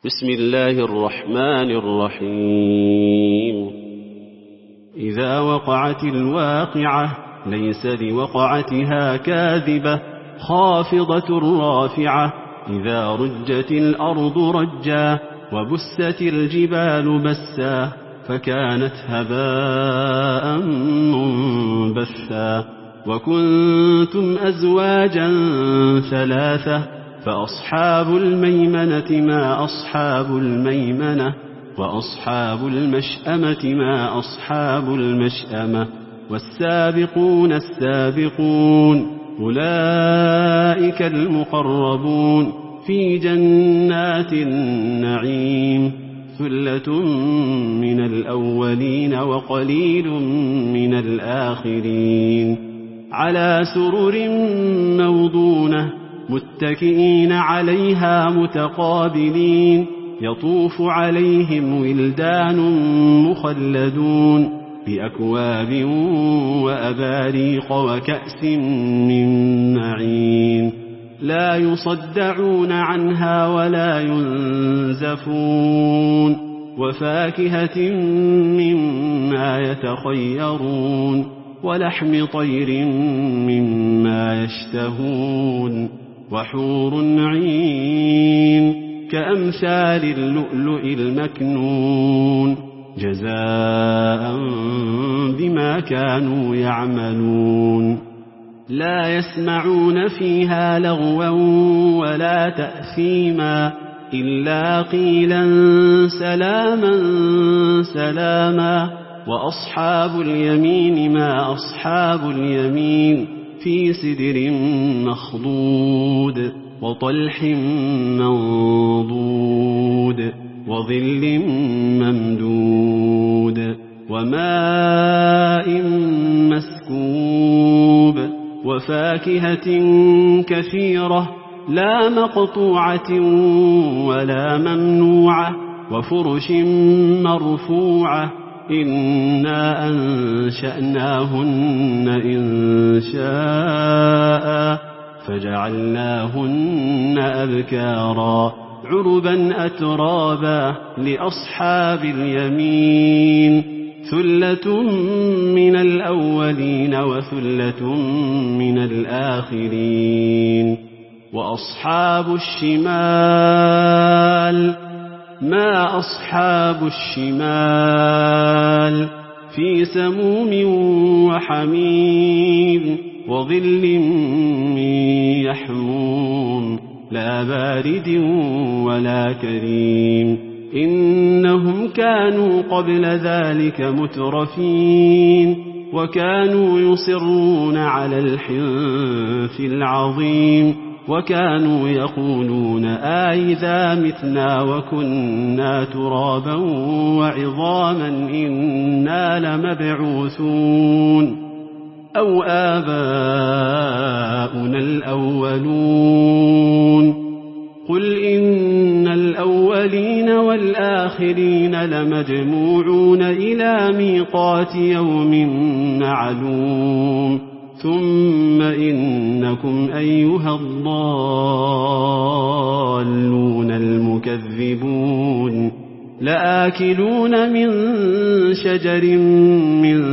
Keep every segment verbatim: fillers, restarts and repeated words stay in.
بسم الله الرحمن الرحيم إذا وقعت الواقعة ليس لوقعتها كاذبة خافضة رافعة إذا رجت الأرض رجا وبست الجبال بسا فكانت هباء منبثا وكنتم أزواجا ثلاثة فأصحاب الميمنة ما أصحاب الميمنة وأصحاب المشأمة ما أصحاب المشأمة والسابقون السابقون أولئك المقربون في جنات النعيم ثلة من الأولين وقليل من الآخرين على سرر موضونة متكئين عليها متقابلين يطوف عليهم ولدان مخلدون بأكواب وأباريق وكأس من معين لا يصدعون عنها ولا ينزفون وفاكهة مما يتخيرون ولحم طير مما يشتهون وحور عين كأمثال اللؤلؤ المكنون جزاء بما كانوا يعملون لا يسمعون فيها لغوا ولا تأثيما إلا قيلا سلاما سلاما وأصحاب اليمين ما أصحاب اليمين في سدر مخضود وطلح منضود وظل ممدود وماء مسكوب وفاكهة كثيرة لا مقطوعة ولا ممنوعة وفرش مرفوعة إنا أنشأناهن إنشاء فجعلناهن أبكارا عربا أترابا لأصحاب اليمين ثلة من الأولين وثلة من الآخرين وأصحاب الشمال ما أصحاب الشمال في سموم وحميم وظل من يحموم لا بارد ولا كريم إنهم كانوا قبل ذلك مترفين وكانوا يصرون على الحنث العظيم وكانوا يقولون آئذا متنا وكنا ترابا وعظاما إنا لمبعوثون أو آباؤنا الأولون قل إن الأولين والآخرين لمجموعون إلى ميقات يوم معلوم ثم إنكم أيها الضالون المكذبون لآكلون من شجر من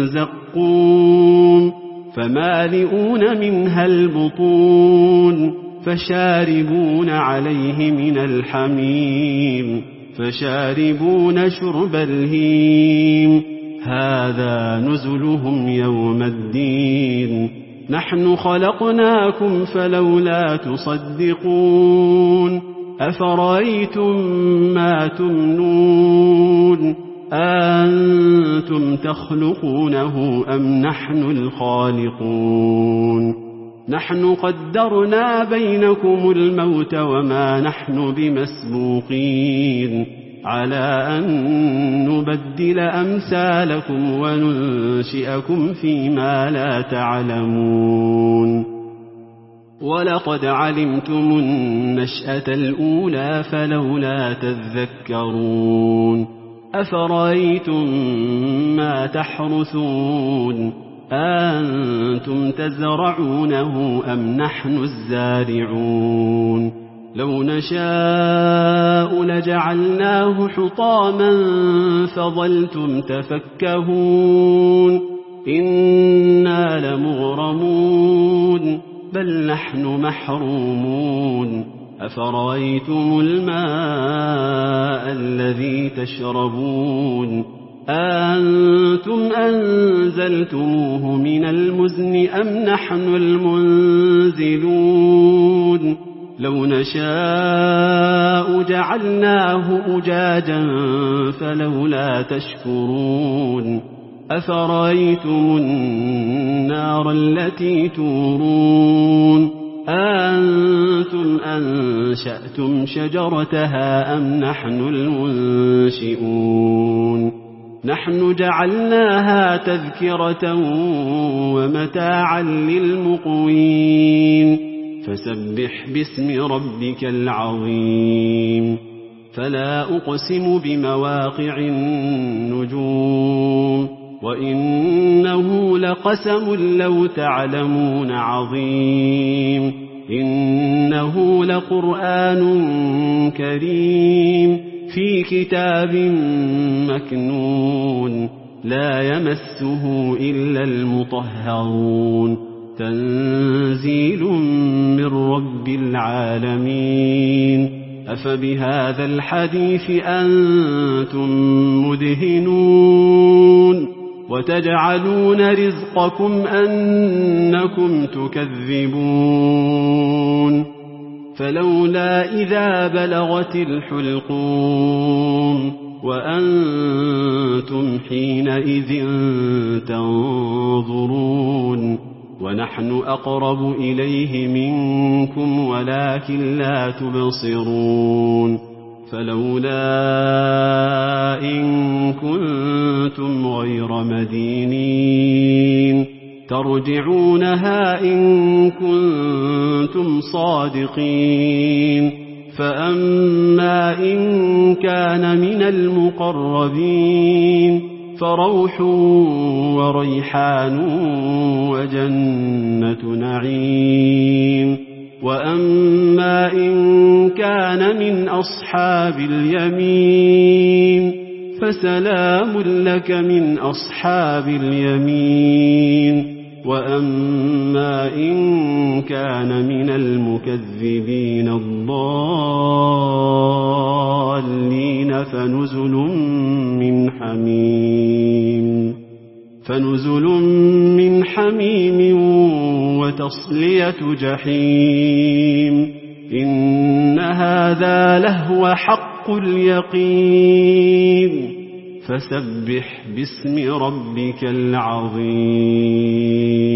زقوم فمالئون منها البطون فشاربون عليه من الحميم فشاربون شرب الهيم هذا نزلهم يوم الدين نحن خلقناكم فلولا تصدقون أفرأيتم ما تمنون أنتم تخلقونه أم نحن الخالقون نحن قدرنا بينكم الموت وما نحن بمسبوقين على أن نبدل أمثالكم وننشئكم فيما لا تعلمون ولقد علمتم النشأة الأولى فلولا تذكرون أفرأيتم ما تحرثون أنتم تزرعونه أم نحن الزارعون لو نشاء فجعلناه حطاما فظلتم تفكهون إنا لمغرمون بل نحن محرومون أفرأيتم الماء الذي تشربون أأنتم أنزلتموه من المزن أم نحن المنزلون لو نشاء جعلناه أجاجا فلولا تشكرون أفرأيتم النار التي تورون أأنتم أنشأتم شجرتها أم نحن المنشئون نحن جعلناها تذكرة ومتاعا للمقوين فسبح باسم ربك العظيم فلا أقسم بمواقع النجوم وإنه لقسم لو تعلمون عظيم إنه لقرآن كريم في كتاب مكنون لا يمسه إلا المطهرون تنزيل من رب العالمين أفبهذا الحديث أنتم مدهنون وتجعلون رزقكم أنكم تكذبون فلولا إذا بلغت الحلقوم وأنتم حينئذ تنظرون ونحن أقرب إليه منكم ولكن لا تبصرون فلولا إن كنتم غير مدينين ترجعونها إن كنتم صادقين فأما إن كان من المقربين فروح وريحان وجنة نعيم وأما إن كان من أصحاب اليمين فسلام لك من أصحاب اليمين وأما إن كان من المكذبين الضالين فنزل من حميم فنزل من حميم وتصلية جحيم إن هذا لهو حق اليقين فسبح باسم ربك العظيم